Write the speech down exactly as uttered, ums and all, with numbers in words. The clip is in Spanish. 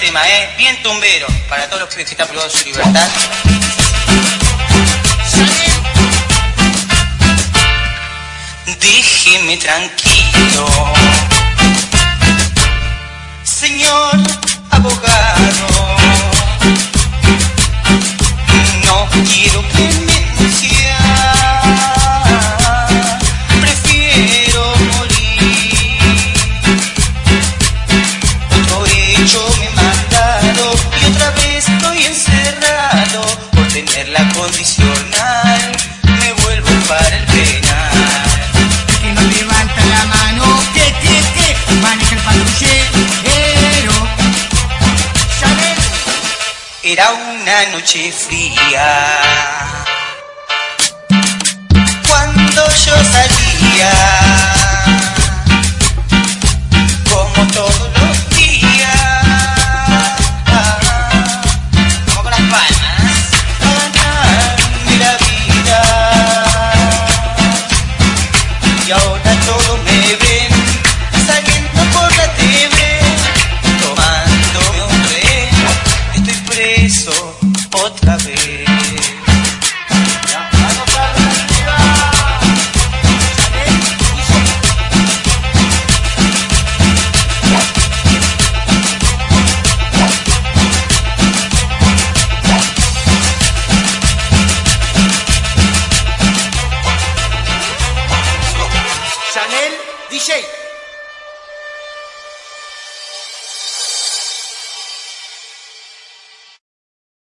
tema, ¿eh? Bien tumbero, para todos los que están privados de su libertad. Déjeme tranquilo, señor abogado. No quiero que me denunciar, prefiero morir. Otro hecho me he mandado y otra vez estoy encerrado por tener la condicional. Me vuelvo para el penal. Que no levanta la mano, que, que, que maneja el patrullero. ¿Sabes? Era una noche fría cuando yo salía, como todos los días, como con las palmas, a ganarme la vida. Y ahora todo me ve